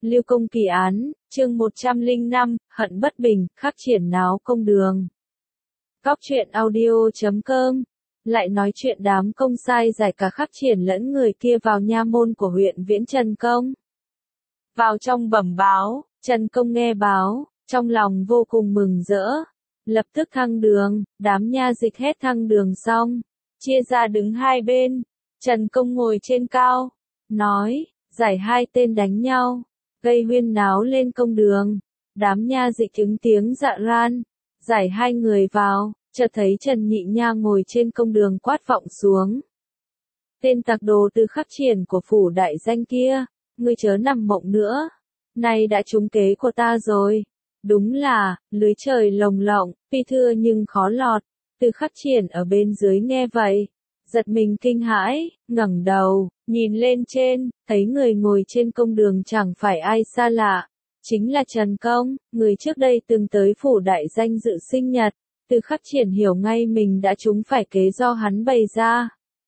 Lưu Công kỳ án, chương 105, hận bất bình, khắc triển náo công đường. Góc truyện audio.com lại nói chuyện đám công sai giải cả khắc triển lẫn người kia vào nha môn của huyện Viễn Trần Công. Vào trong bẩm báo, Trần Công nghe báo, trong lòng vô cùng mừng rỡ. Lập tức thăng đường, đám nha dịch hết thăng đường xong, chia ra đứng hai bên. Trần Công ngồi trên cao, nói, giải hai tên đánh nhau, gây huyên náo lên công đường. Đám nha dịch ứng tiếng dạ ran, giải hai người vào, chợt thấy Trần Nhị Nha ngồi trên công đường quát vọng xuống. Tên tặc đồ từ khắc triển của phủ đại danh kia, ngươi chớ nằm mộng nữa, nay đã trúng kế của ta rồi. Đúng là, lưới trời lồng lộng, phi thưa nhưng khó lọt. Từ khắc triển ở bên dưới nghe vậy, giật mình kinh hãi, ngẩng đầu, nhìn lên trên, thấy người ngồi trên công đường chẳng phải ai xa lạ, chính là Trần Công, người trước đây từng tới phủ đại danh dự sinh nhật. Từ khắc triển hiểu ngay mình đã trúng phải kế do hắn bày ra.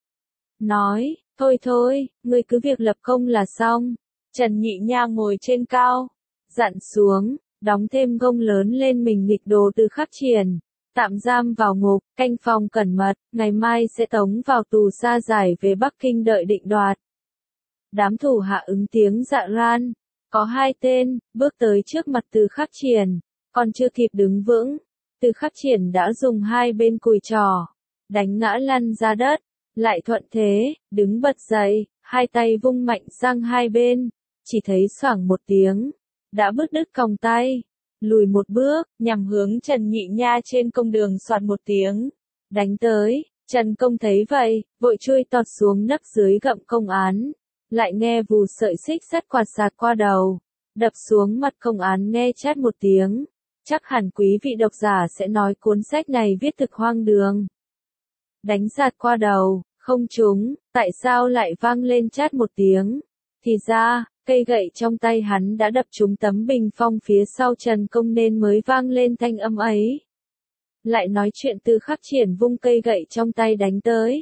Nói, thôi, ngươi cứ việc lập công là xong. Trần Nhị Nha ngồi trên cao, dặn xuống, đóng thêm gông lớn lên mình nghịch đồ Từ khắc triển, tạm giam vào ngục, canh phòng cẩn mật, ngày mai sẽ tống vào tù sa giải về Bắc Kinh đợi định đoạt. Đám thủ hạ ứng tiếng dạ ran, có hai tên, bước tới trước mặt Từ khắc triển, còn chưa kịp đứng vững. Từ khắc triển đã dùng hai bên cùi trỏ, đánh ngã lăn ra đất, lại thuận thế, đứng bật dậy, hai tay vung mạnh sang hai bên, chỉ thấy xoảng một tiếng, đã bứt đứt còng tay, lùi một bước, nhằm hướng Trần Nhị Nha trên công đường soạt một tiếng, đánh tới. Trần Công thấy vậy, vội chui tọt xuống nấp dưới gậm công án, lại nghe vù sợi xích sắt quạt sạt qua đầu, đập xuống mặt công án nghe chát một tiếng. Chắc hẳn quý vị độc giả sẽ nói cuốn sách này viết thực hoang đường. Đánh sạt qua đầu, không trúng, tại sao lại vang lên chát một tiếng? Thì ra, cây gậy trong tay hắn đã đập trúng tấm bình phong phía sau Trần Công nên mới vang lên thanh âm ấy. Lại nói chuyện Từ khắc triển vung cây gậy trong tay đánh tới.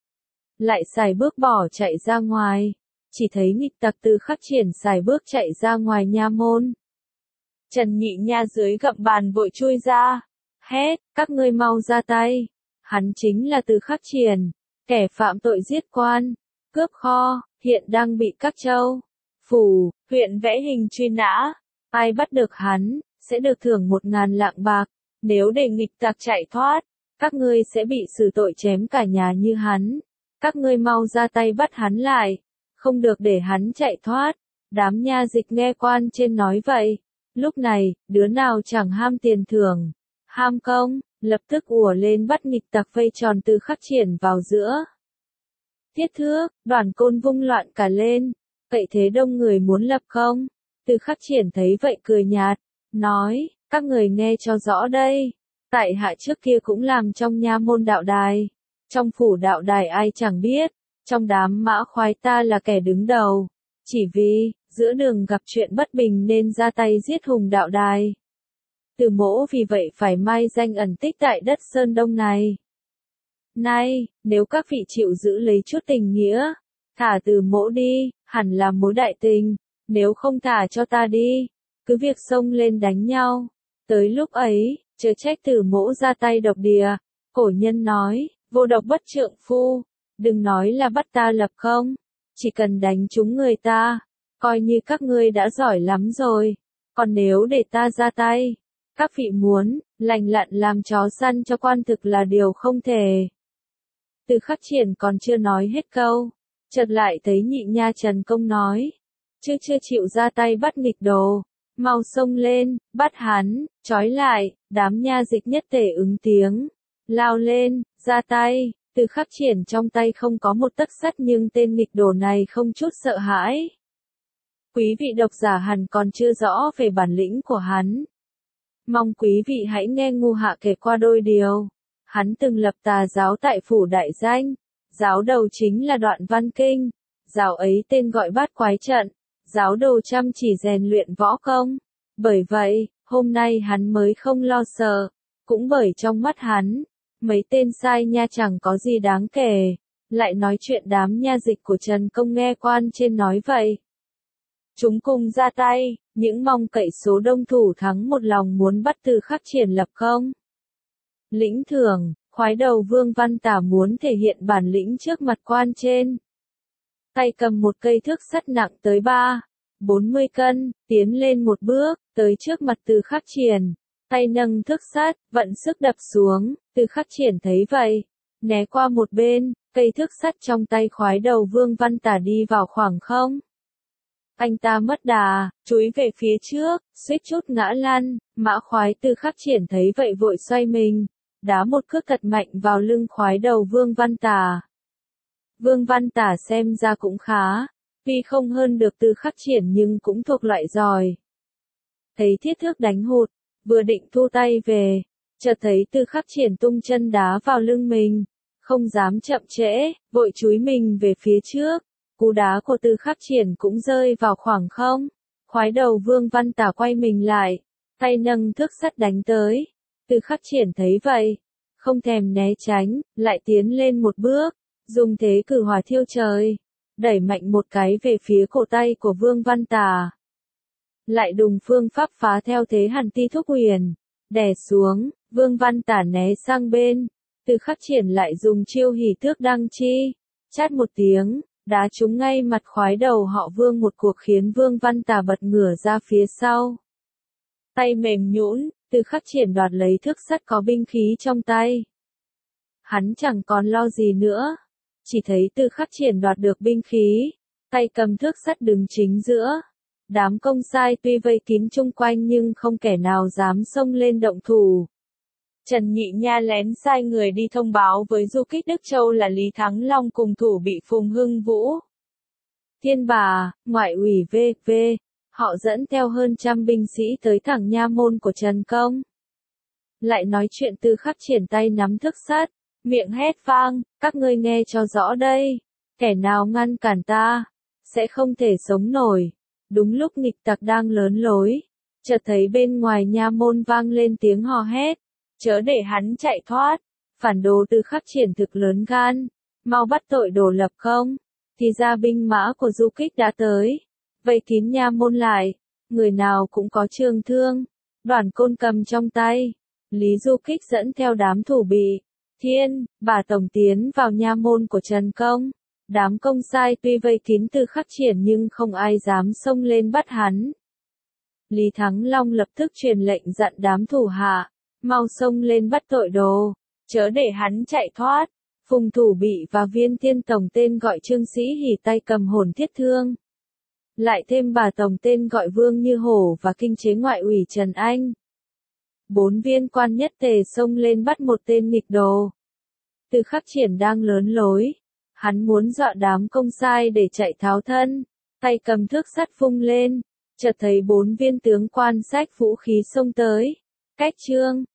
Lại xài bước bỏ chạy ra ngoài, chỉ thấy nghịch tặc Từ khắc triển xài bước chạy ra ngoài nha môn. Trần Nhị Nha dưới gậm bàn vội chui ra, hét, các ngươi mau ra tay. Hắn chính là Từ khắc triển, kẻ phạm tội giết quan, cướp kho, hiện đang bị các châu, phủ, huyện vẽ hình truy nã. Ai bắt được hắn, sẽ được thưởng 1.000 lạng bạc, nếu để nghịch tặc chạy thoát, các ngươi sẽ bị xử tội chém cả nhà như hắn. Các ngươi mau ra tay bắt hắn lại, không được để hắn chạy thoát. Đám nha dịch nghe quan trên nói vậy. Lúc này, đứa nào chẳng ham tiền thưởng, ham công, lập tức ùa lên bắt nghịch tặc vây tròn Từ khắc triển vào giữa. Tiết thước, Đoàn Côn vung loạn cả lên, vậy thế đông người muốn lập công. Từ khắc triển thấy vậy cười nhạt, nói, các người nghe cho rõ đây, tại hạ trước kia cũng làm trong nha môn đạo đài, trong phủ đạo đài ai chẳng biết, trong đám mã khoái ta là kẻ đứng đầu, chỉ vì giữa đường gặp chuyện bất bình nên ra tay giết hùng đạo đài. Từ mỗ vì vậy phải mai danh ẩn tích tại đất Sơn Đông này. Nay, nếu các vị chịu giữ lấy chút tình nghĩa, thả từ mỗ đi, hẳn là mối đại tình, nếu không thả cho ta đi, cứ việc xông lên đánh nhau. Tới lúc ấy, chớ trách từ mỗ ra tay độc địa. Cổ nhân nói, vô độc bất trượng phu, đừng nói là bắt ta lập công, chỉ cần đánh trúng người ta, coi như các ngươi đã giỏi lắm rồi, còn nếu để ta ra tay, các vị muốn, lành lặn làm chó săn cho quan thực là điều không thể. Từ khắc triển còn chưa nói hết câu, chợt lại thấy Nhị Nha Trần Công nói, chưa chịu ra tay bắt nghịch đồ, mau xông lên, bắt hắn, trói lại. Đám nha dịch nhất tề ứng tiếng, lao lên, ra tay. Từ khắc triển trong tay không có một tấc sắt nhưng tên nghịch đồ này không chút sợ hãi. Quý vị độc giả hẳn còn chưa rõ về bản lĩnh của hắn. Mong quý vị hãy nghe ngu hạ kể qua đôi điều. Hắn từng lập tà giáo tại phủ đại danh. Giáo đầu chính là Đoạn Văn Kinh. Giáo ấy tên gọi Bát Quái Trận. Giáo đầu chăm chỉ rèn luyện võ công. Bởi vậy, hôm nay hắn mới không lo sợ. Cũng bởi trong mắt hắn, mấy tên sai nha chẳng có gì đáng kể. Lại nói chuyện đám nha dịch của Trần Công nghe quan trên nói vậy. Chúng cùng ra tay, những mong cậy số đông thủ thắng một lòng muốn bắt Từ Khắc Triển lập công. Lĩnh thưởng, khoái đầu Vương Văn Tả muốn thể hiện bản lĩnh trước mặt quan trên. Tay cầm một cây thước sắt nặng tới 40 cân, tiến lên một bước, tới trước mặt Từ Khắc Triển. Tay nâng thước sắt, vận sức đập xuống, Từ Khắc Triển thấy vậy, né qua một bên, cây thước sắt trong tay khoái đầu Vương Văn Tả đi vào khoảng không. Anh ta mất đà, chúi về phía trước, suýt chút ngã lăn, Mã khoái Từ Khắc Triển thấy vậy vội xoay mình, đá một cước thật mạnh vào lưng khoái đầu Vương Văn Tả. Vương Văn Tả xem ra cũng khá, tuy không hơn được Từ Khắc Triển nhưng cũng thuộc loại giỏi. Thấy thiết thước đánh hụt, vừa định thu tay về, chợt thấy Từ Khắc Triển tung chân đá vào lưng mình, không dám chậm trễ, vội chúi mình về phía trước. Cú đá của Từ Khắc Triển cũng rơi vào khoảng không. Khoái đầu Vương Văn Tả quay mình lại, tay nâng thước sắt đánh tới. Từ Khắc Triển thấy vậy, không thèm né tránh, lại tiến lên một bước, dùng thế cử hỏa thiêu trời, đẩy mạnh một cái về phía cổ tay của Vương Văn Tả. Lại đùng phương pháp phá theo thế Hàn Ti Thúc Huyền, đè xuống, Vương Văn Tả né sang bên. Từ Khắc Triển lại dùng chiêu hỉ thước đăng chi, chát một tiếng, đá trúng ngay mặt khoái đầu họ Vương một cuộc khiến Vương Văn Tả bật ngửa ra phía sau. Tay mềm nhũn, Từ Khắc Triển đoạt lấy thước sắt có binh khí trong tay. Hắn chẳng còn lo gì nữa, chỉ thấy Từ Khắc Triển đoạt được binh khí, tay cầm thước sắt đứng chính giữa. Đám công sai tuy vây kín chung quanh nhưng không kẻ nào dám xông lên động thủ. Trần Nhị Nha lén sai người đi thông báo với du kích Đức Châu là Lý Thắng Long cùng thủ bị Phùng Hưng Vũ. Thiên Bà, ngoại ủy v.v. Họ dẫn theo hơn trăm binh sĩ tới thẳng nha môn của Trần Công. Lại nói chuyện Từ Khắc Triển tay nắm thước sắt, miệng hét vang, các ngươi nghe cho rõ đây, kẻ nào ngăn cản ta, sẽ không thể sống nổi. Đúng lúc nghịch tặc đang lớn lối, chợt thấy bên ngoài nha môn vang lên tiếng hò hét, chớ để hắn chạy thoát, phản đồ Từ Khắc Triển thực lớn gan, mau bắt tội đồ lập công. Thì ra binh mã của du kích đã tới, vây kín nha môn lại, người nào cũng có trường thương, đoàn côn cầm trong tay. Lý Du Kích dẫn theo đám thủ bị, Thiên, Bà tổng tiến vào nha môn của Trần Công. Đám công sai tuy vây kín Từ Khắc Triển nhưng không ai dám xông lên bắt hắn. Lý Thắng Long lập tức truyền lệnh dặn đám thủ hạ, mau xông lên bắt tội đồ, chớ để hắn chạy thoát. Phùng Thủ Bị và Viên Thiên Tổng tên gọi Trương Sĩ Hỉ tay cầm hồn thiết thương. Lại thêm Bà tổng tên gọi Vương Như Hổ và kinh chế ngoại ủy Trần Anh. 4 viên quan nhất tề xông lên bắt một tên nghịch đồ. Từ Khắc Triển đang lớn lối, hắn muốn dọa đám công sai để chạy tháo thân, tay cầm thước sắt vung lên, chợt thấy 4 viên tướng quan xách vũ khí xông tới. Cách Trương,